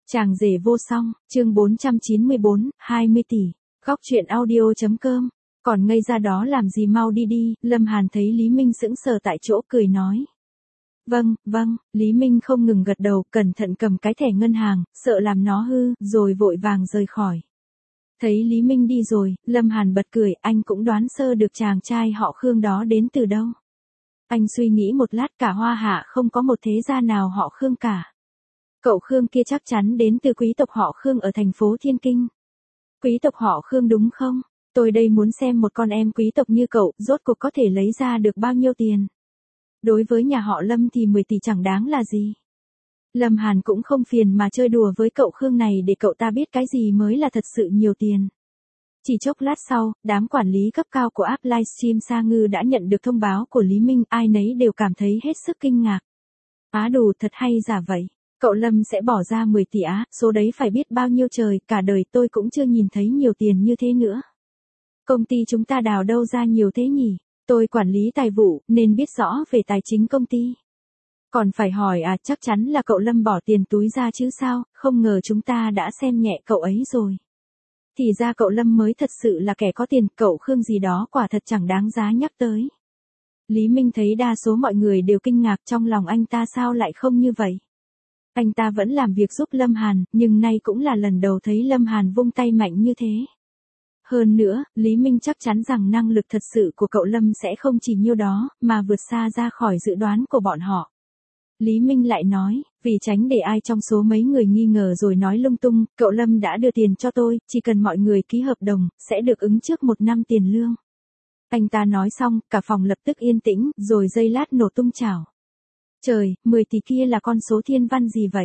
Chàng rể vô song, chương 494, 20 tỷ. Góc truyện audio.com. Còn ngây ra đó làm gì, mau đi đi. Lâm Hàn thấy Lý Minh sững sờ tại chỗ cười nói. Vâng, Lý Minh không ngừng gật đầu, cẩn thận cầm cái thẻ ngân hàng, sợ làm nó hư, rồi vội vàng rời khỏi. Thấy Lý Minh đi rồi, Lâm Hàn bật cười, anh cũng đoán sơ được chàng trai họ Khương đó đến từ đâu. Anh suy nghĩ một lát, cả Hoa Hạ không có một thế gia nào họ Khương cả. Cậu Khương kia chắc chắn đến từ quý tộc họ Khương ở thành phố Thiên Kinh. Quý tộc họ Khương đúng không? Tôi đây muốn xem một con em quý tộc như cậu, rốt cuộc có thể lấy ra được bao nhiêu tiền. Đối với nhà họ Lâm thì 10 tỷ chẳng đáng là gì. Lâm Hàn cũng không phiền mà chơi đùa với cậu Khương này để cậu ta biết cái gì mới là thật sự nhiều tiền. Chỉ chốc lát sau, đám quản lý cấp cao của app livestream Sa Ngư đã nhận được thông báo của Lý Minh, ai nấy đều cảm thấy hết sức kinh ngạc. Á đù, thật hay giả vậy. Cậu Lâm sẽ bỏ ra 10 tỷ á, số đấy phải biết bao nhiêu trời, cả đời tôi cũng chưa nhìn thấy nhiều tiền như thế nữa. Công ty chúng ta đào đâu ra nhiều thế nhỉ? Tôi quản lý tài vụ, nên biết rõ về tài chính công ty. Còn phải hỏi à, chắc chắn là cậu Lâm bỏ tiền túi ra chứ sao, không ngờ chúng ta đã xem nhẹ cậu ấy rồi. Thì ra cậu Lâm mới thật sự là kẻ có tiền, cậu Khương gì đó quả thật chẳng đáng giá nhắc tới. Lý Minh thấy đa số mọi người đều kinh ngạc, trong lòng anh ta sao lại không như vậy. Anh ta vẫn làm việc giúp Lâm Hàn, nhưng nay cũng là lần đầu thấy Lâm Hàn vung tay mạnh như thế. Hơn nữa, Lý Minh chắc chắn rằng năng lực thật sự của cậu Lâm sẽ không chỉ nhiêu đó, mà vượt xa ra khỏi dự đoán của bọn họ. Lý Minh lại nói, vì tránh để ai trong số mấy người nghi ngờ rồi nói lung tung, cậu Lâm đã đưa tiền cho tôi, chỉ cần mọi người ký hợp đồng, sẽ được ứng trước 1 năm tiền lương. Anh ta nói xong, cả phòng lập tức yên tĩnh, rồi giây lát nổ tung chảo. Trời, 10 tỷ kia là con số thiên văn gì vậy?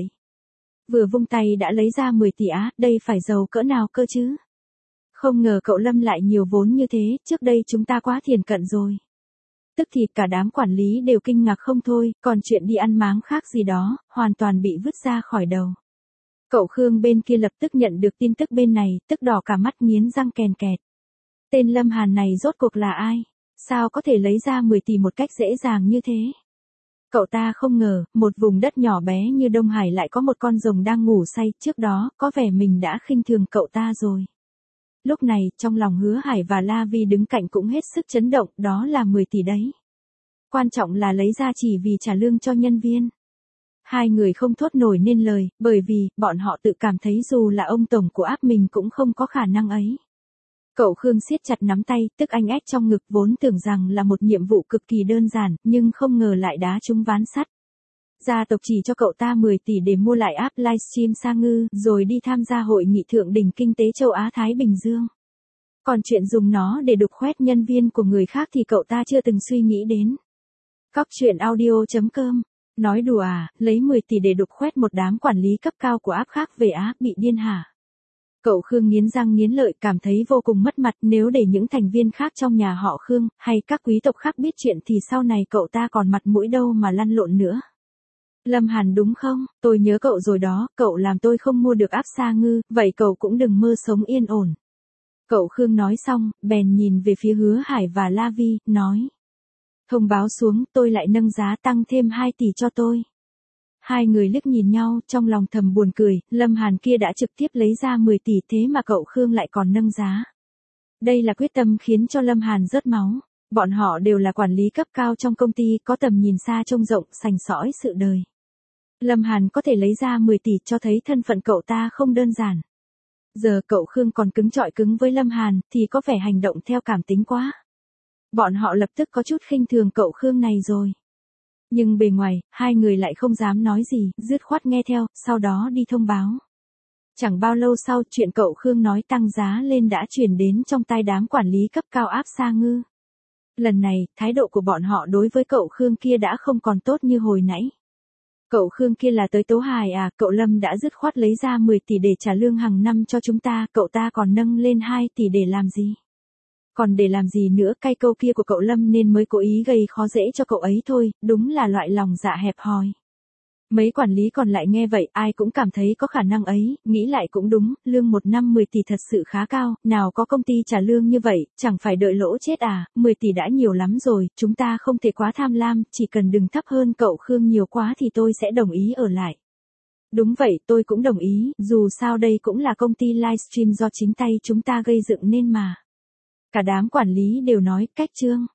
Vừa vung tay đã lấy ra 10 tỷ á, đây phải giàu cỡ nào cơ chứ? Không ngờ cậu Lâm lại nhiều vốn như thế, trước đây chúng ta quá thiển cận rồi. Tức thì cả đám quản lý đều kinh ngạc không thôi, còn chuyện đi ăn máng khác gì đó, hoàn toàn bị vứt ra khỏi đầu. Cậu Khương bên kia lập tức nhận được tin tức bên này, tức đỏ cả mắt nghiến răng kèn kẹt. Tên Lâm Hàn này rốt cuộc là ai? Sao có thể lấy ra 10 tỷ một cách dễ dàng như thế? Cậu ta không ngờ, một vùng đất nhỏ bé như Đông Hải lại có một con rồng đang ngủ say, trước đó, có vẻ mình đã khinh thường cậu ta rồi. Lúc này, trong lòng Hứa Hải và La Vi đứng cạnh cũng hết sức chấn động, đó là 10 tỷ đấy. Quan trọng là lấy ra chỉ vì trả lương cho nhân viên. Hai người không thốt nổi nên lời, bởi vì, bọn họ tự cảm thấy dù là ông tổng của app mình cũng không có khả năng ấy. Cậu Khương siết chặt nắm tay, tức anh ếch trong ngực, vốn tưởng rằng là một nhiệm vụ cực kỳ đơn giản, nhưng không ngờ lại đá trúng ván sắt. Gia tộc chỉ cho cậu ta 10 tỷ để mua lại app livestream Sa Ngư, rồi đi tham gia hội nghị thượng đỉnh kinh tế châu Á-Thái Bình Dương. Còn chuyện dùng nó để đục khoét nhân viên của người khác thì cậu ta chưa từng suy nghĩ đến. Góc truyện audio.com. Nói đùa à, lấy 10 tỷ để đục khoét một đám quản lý cấp cao của app khác về á, bị điên hả? Cậu Khương nghiến răng nghiến lợi, cảm thấy vô cùng mất mặt, nếu để những thành viên khác trong nhà họ Khương, hay các quý tộc khác biết chuyện thì sau này cậu ta còn mặt mũi đâu mà lăn lộn nữa. Lâm Hàn đúng không, tôi nhớ cậu rồi đó, cậu làm tôi không mua được app Sa Ngư, vậy cậu cũng đừng mơ sống yên ổn. Cậu Khương nói xong, bèn nhìn về phía Hứa Hải và La Vi, nói. Thông báo xuống, tôi lại nâng giá tăng thêm 2 tỷ cho tôi. Hai người liếc nhìn nhau, trong lòng thầm buồn cười, Lâm Hàn kia đã trực tiếp lấy ra 10 tỷ thế mà cậu Khương lại còn nâng giá. Đây là quyết tâm khiến cho Lâm Hàn rớt máu. Bọn họ đều là quản lý cấp cao trong công ty, có tầm nhìn xa trông rộng, sành sỏi sự đời. Lâm Hàn có thể lấy ra 10 tỷ cho thấy thân phận cậu ta không đơn giản. Giờ cậu Khương còn cứng chọi cứng với Lâm Hàn, thì có vẻ hành động theo cảm tính quá. Bọn họ lập tức có chút khinh thường cậu Khương này rồi. Nhưng bề ngoài, hai người lại không dám nói gì, dứt khoát nghe theo, sau đó đi thông báo. Chẳng bao lâu sau, chuyện cậu Khương nói tăng giá lên đã truyền đến trong tai đám quản lý cấp cao app Sa Ngư. Lần này, thái độ của bọn họ đối với cậu Khương kia đã không còn tốt như hồi nãy. Cậu Khương kia là tới tố hài à, cậu Lâm đã dứt khoát lấy ra 10 tỷ để trả lương hàng năm cho chúng ta, cậu ta còn nâng lên 2 tỷ để làm gì? Còn để làm gì nữa, cái câu kia của cậu Lâm nên mới cố ý gây khó dễ cho cậu ấy thôi, đúng là loại lòng dạ hẹp hòi. Mấy quản lý còn lại nghe vậy, ai cũng cảm thấy có khả năng ấy, nghĩ lại cũng đúng, lương 1 năm 10 tỷ thật sự khá cao, nào có công ty trả lương như vậy, chẳng phải đợi lỗ chết à, 10 tỷ đã nhiều lắm rồi, chúng ta không thể quá tham lam, chỉ cần đừng thấp hơn cậu Khương nhiều quá thì tôi sẽ đồng ý ở lại. Đúng vậy, tôi cũng đồng ý, dù sao đây cũng là công ty livestream do chính tay chúng ta gây dựng nên mà. Cả đám quản lý đều nói, cách Trương.